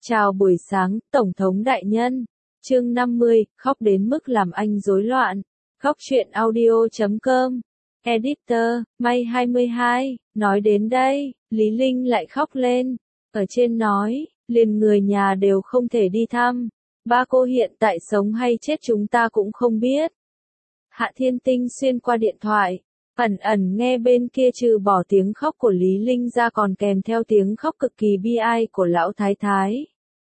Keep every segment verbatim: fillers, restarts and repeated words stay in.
Chào buổi sáng, Tổng thống đại nhân. Chương năm mươi, khóc đến mức làm anh rối loạn. Khóc chuyện audio chấm com. Editor, May hai mươi hai, nói đến đây, Lý Linh lại khóc lên. Ở trên nói, liền người nhà đều không thể đi thăm. Ba cô hiện tại sống hay chết chúng ta cũng không biết. Hạ Thiên Tinh xuyên qua điện thoại, ẩn ẩn nghe bên kia trừ bỏ tiếng khóc của Lý Linh ra còn kèm theo tiếng khóc cực kỳ bi ai của lão thái thái.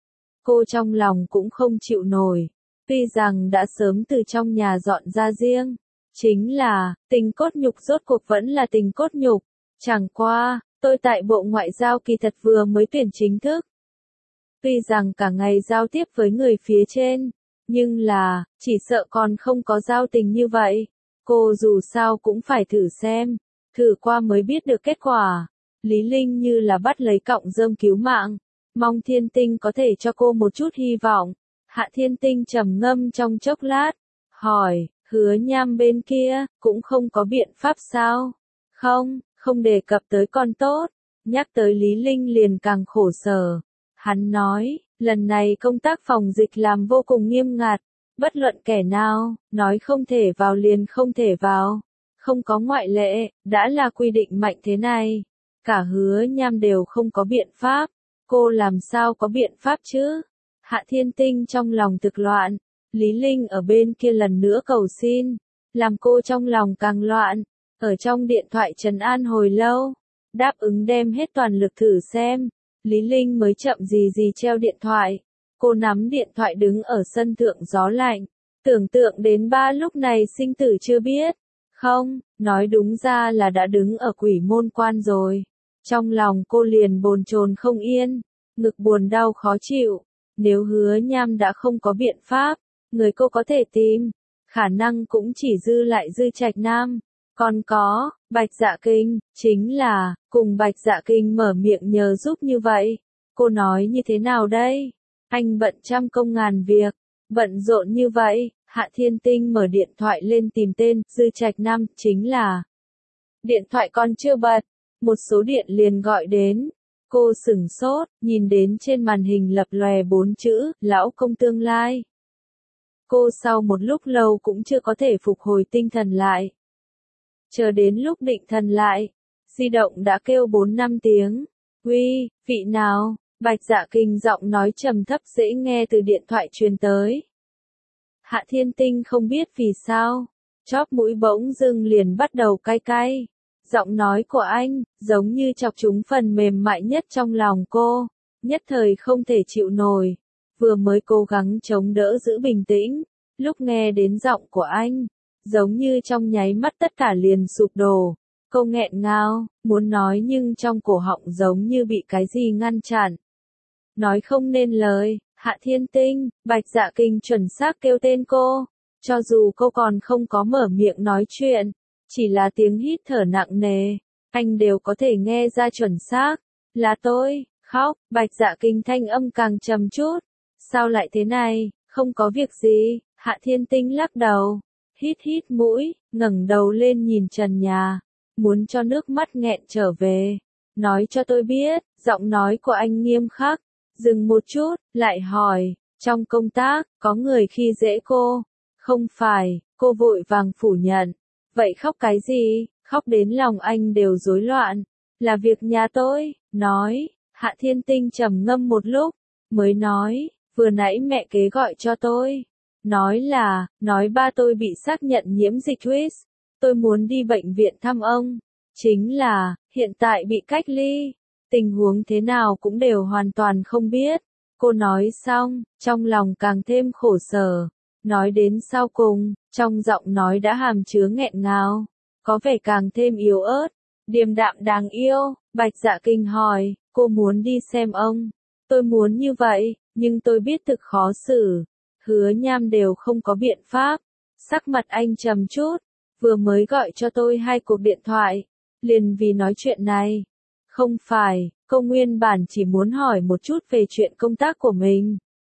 Cô trong lòng cũng không chịu nổi, tuy rằng đã sớm từ trong nhà dọn ra riêng. Chính là, tình cốt nhục rốt cuộc vẫn là tình cốt nhục. Chẳng qua, tôi tại Bộ Ngoại giao kỳ thật vừa mới tuyển chính thức. Tuy rằng cả ngày giao tiếp với người phía trên, nhưng là, chỉ sợ còn không có giao tình như vậy. Cô dù sao cũng phải thử xem, thử qua mới biết được kết quả. Lý Linh như là bắt lấy cọng rơm cứu mạng, mong Thiên Tinh có thể cho cô một chút hy vọng. Hạ Thiên Tinh trầm ngâm trong chốc lát, hỏi, Hứa Nham bên kia, cũng không có biện pháp sao? Không, không đề cập tới con tốt, nhắc tới Lý Linh liền càng khổ sở. Hắn nói, lần này công tác phòng dịch làm vô cùng nghiêm ngặt, bất luận kẻ nào, nói không thể vào liền không thể vào, không có ngoại lệ, đã là quy định mạnh thế này. Cả Hứa Nham đều không có biện pháp, cô làm sao có biện pháp chứ? Hạ Thiên Tinh trong lòng thực loạn, Lý Linh ở bên kia lần nữa cầu xin, làm cô trong lòng càng loạn, ở trong điện thoại trấn an hồi lâu, đáp ứng đem hết toàn lực thử xem. Lý Linh mới chậm gì gì treo điện thoại, cô nắm điện thoại đứng ở sân thượng gió lạnh, tưởng tượng đến ba lúc này sinh tử chưa biết, không, nói đúng ra là đã đứng ở quỷ môn quan rồi. Trong lòng cô liền bồn chồn không yên, ngực buồn đau khó chịu, nếu Hứa Nham đã không có biện pháp, người cô có thể tìm, khả năng cũng chỉ dư lại Dư Trạch Nam, còn có, Bạch Dạ Kinh, chính là, cùng Bạch Dạ Kinh mở miệng nhờ giúp như vậy, cô nói như thế nào đây? Anh bận trăm công ngàn việc, bận rộn như vậy. Hạ Thiên Tinh mở điện thoại lên tìm tên, Dư Trạch Nam, chính là. Điện thoại còn chưa bật, một số điện liền gọi đến. Cô sửng sốt, nhìn đến trên màn hình lập lòe bốn chữ, lão công tương lai. Cô sau một lúc lâu cũng chưa có thể phục hồi tinh thần lại. Chờ đến lúc định thần lại, di động đã kêu bốn năm tiếng. Uy, vị nào? Bạch Dạ Kinh giọng nói trầm thấp dễ nghe từ điện thoại truyền tới. Hạ Thiên Tinh không biết vì sao, chóp mũi bỗng dưng liền bắt đầu cay cay. Giọng nói của anh, giống như chọc trúng phần mềm mại nhất trong lòng cô, nhất thời không thể chịu nổi. Vừa mới cố gắng chống đỡ giữ bình tĩnh, lúc nghe đến giọng của anh, giống như trong nháy mắt tất cả liền sụp đổ. Cô nghẹn ngào, muốn nói nhưng trong cổ họng giống như bị cái gì ngăn chặn. Nói không nên lời. Hạ Thiên Tinh, Bạch Dạ Kinh chuẩn xác kêu tên cô, cho dù cô còn không có mở miệng nói chuyện, chỉ là tiếng hít thở nặng nề, anh đều có thể nghe ra chuẩn xác. Là tôi, khóc. Bạch Dạ Kinh thanh âm càng trầm chút. Sao lại thế này? Không có việc gì. Hạ Thiên Tinh lắc đầu, hít hít mũi, ngẩng đầu lên nhìn trần nhà, muốn cho nước mắt nghẹn trở về. Nói cho tôi biết. Giọng nói của anh nghiêm khắc. Dừng một chút, lại hỏi, trong công tác, có người khi dễ cô? Không phải. Cô vội vàng phủ nhận. Vậy khóc cái gì? Khóc đến lòng anh đều rối loạn. Là việc nhà tôi. Nói. Hạ Thiên Tinh trầm ngâm một lúc, mới nói, vừa nãy mẹ kế gọi cho tôi. Nói là, nói ba tôi bị xác nhận nhiễm dịch Twist. Tôi muốn đi bệnh viện thăm ông. Chính là, hiện tại bị cách ly. Tình huống thế nào cũng đều hoàn toàn không biết. Cô nói xong, trong lòng càng thêm khổ sở. Nói đến sau cùng, trong giọng nói đã hàm chứa nghẹn ngào, có vẻ càng thêm yếu ớt, điềm đạm đáng yêu. Bạch Dạ Kinh hỏi, cô muốn đi xem ông. Tôi muốn như vậy, nhưng tôi biết thực khó xử. Hứa Nham đều không có biện pháp. Sắc mặt anh trầm chút, vừa mới gọi cho tôi hai cuộc điện thoại, liền vì nói chuyện này. Không phải, cô nguyên bản chỉ muốn hỏi một chút về chuyện công tác của mình.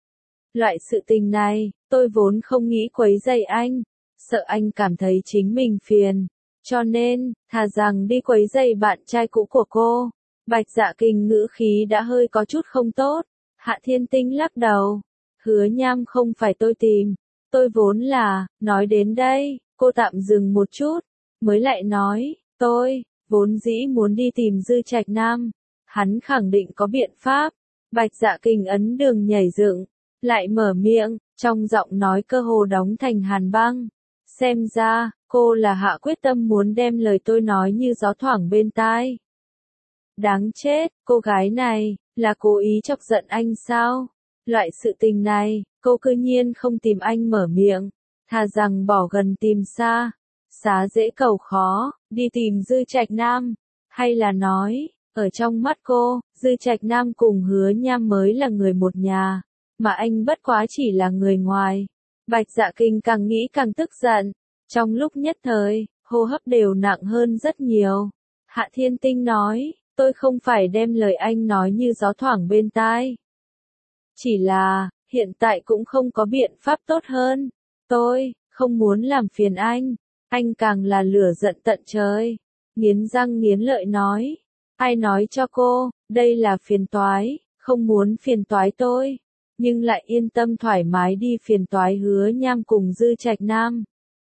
Loại sự tình này, tôi vốn không nghĩ quấy rầy anh, sợ anh cảm thấy chính mình phiền, cho nên, thà rằng đi quấy rầy bạn trai cũ của cô. Bạch Dạ Kinh ngữ khí đã hơi có chút không tốt. Hạ Thiên Tinh lắc đầu. Hứa Nham không phải tôi tìm. Tôi vốn là, nói đến đây, cô tạm dừng một chút, mới lại nói, tôi, vốn dĩ muốn đi tìm Dư Trạch Nam. Hắn khẳng định có biện pháp. Bạch Dạ Kình ấn đường nhảy dựng, lại mở miệng, trong giọng nói cơ hồ đóng thành hàn băng. Xem ra, cô là hạ quyết tâm muốn đem lời tôi nói như gió thoảng bên tai. Đáng chết, cô gái này, là cố ý chọc giận anh sao? Loại sự tình này, cô cư nhiên không tìm anh mở miệng, thà rằng bỏ gần tìm xa. Xá dễ cầu khó, đi tìm Dư Trạch Nam. Hay là nói, ở trong mắt cô, Dư Trạch Nam cùng Hứa Nham mới là người một nhà, mà anh bất quá chỉ là người ngoài. Bạch Dạ Kình càng nghĩ càng tức giận. Trong lúc nhất thời, hô hấp đều nặng hơn rất nhiều. Hạ Thiên Tinh nói, tôi không phải đem lời anh nói như gió thoảng bên tai. Chỉ là, hiện tại cũng không có biện pháp tốt hơn. Tôi, không muốn làm phiền anh. Anh càng là lửa giận tận trời. Nghiến răng nghiến lợi nói. Ai nói cho cô, đây là phiền toái, không muốn phiền toái tôi. Nhưng lại yên tâm thoải mái đi phiền toái Hứa Nham cùng Dư Trạch Nam.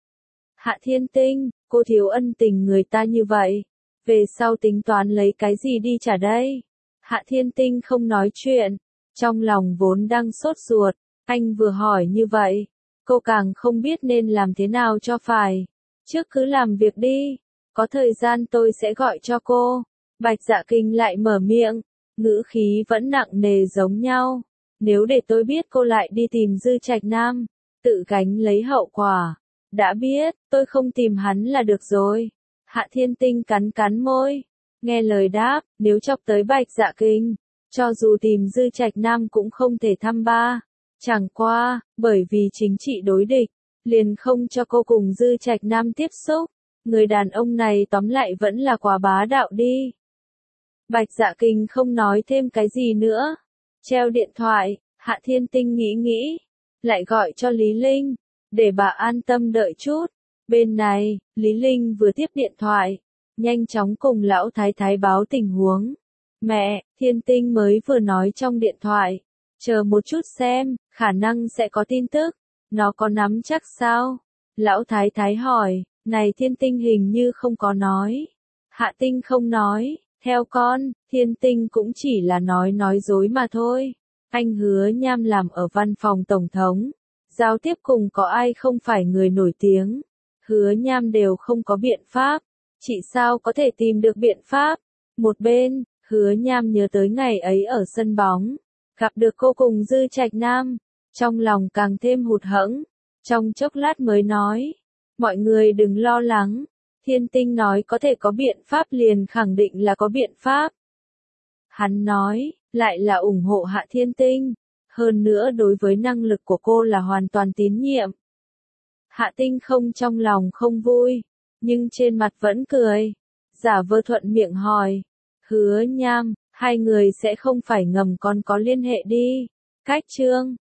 Hạ Thiên Tinh, cô thiếu ân tình người ta như vậy. Về sau tính toán lấy cái gì đi trả đây? Hạ Thiên Tinh không nói chuyện. Trong lòng vốn đang sốt ruột. Anh vừa hỏi như vậy. Cô càng không biết nên làm thế nào cho phải. Trước cứ làm việc đi. Có thời gian tôi sẽ gọi cho cô. Bạch Dạ Kình lại mở miệng. Ngữ khí vẫn nặng nề giống nhau. Nếu để tôi biết cô lại đi tìm Dư Trạch Nam. Tự gánh lấy hậu quả. Đã biết, tôi không tìm hắn là được rồi. Hạ Thiên Tinh cắn cắn môi. Nghe lời đáp, nếu chọc tới Bạch Dạ Kình, cho dù tìm Dư Trạch Nam cũng không thể thăm ba. Chẳng qua, bởi vì chính trị đối địch, liền không cho cô cùng Dư Trạch Nam tiếp xúc. Người đàn ông này tóm lại vẫn là quá bá đạo đi. Bạch Dạ Kình không nói thêm cái gì nữa. Treo điện thoại, Hạ Thiên Tinh nghĩ nghĩ. Lại gọi cho Lý Linh. Để bà an tâm đợi chút. Bên này, Lý Linh vừa tiếp điện thoại. Nhanh chóng cùng lão thái thái báo tình huống. Mẹ, Thiên Tinh mới vừa nói trong điện thoại. Chờ một chút xem, khả năng sẽ có tin tức. Nó có nắm chắc sao? Lão thái thái hỏi, này Thiên Tinh hình như không có nói. Hạ Tinh không nói, theo con, Thiên Tinh cũng chỉ là nói nói dối mà thôi. Anh Hứa Nham làm ở văn phòng tổng thống. Giao tiếp cùng có ai không phải người nổi tiếng. Hứa Nham đều không có biện pháp. Chị sao có thể tìm được biện pháp? Một bên, Hứa Nham nhớ tới ngày ấy ở sân bóng. Gặp được cô cùng Dư Trạch Nam. Trong lòng càng thêm hụt hẫng. Trong chốc lát mới nói. Mọi người đừng lo lắng. Thiên Tinh nói có thể có biện pháp liền khẳng định là có biện pháp. Hắn nói, lại là ủng hộ Hạ Thiên Tinh. Hơn nữa đối với năng lực của cô là hoàn toàn tín nhiệm. Hạ Tinh không trong lòng không vui, nhưng trên mặt vẫn cười. Giả vờ thuận miệng hỏi. Hứa Nham, hai người sẽ không phải ngầm còn có liên hệ đi. Cách chương.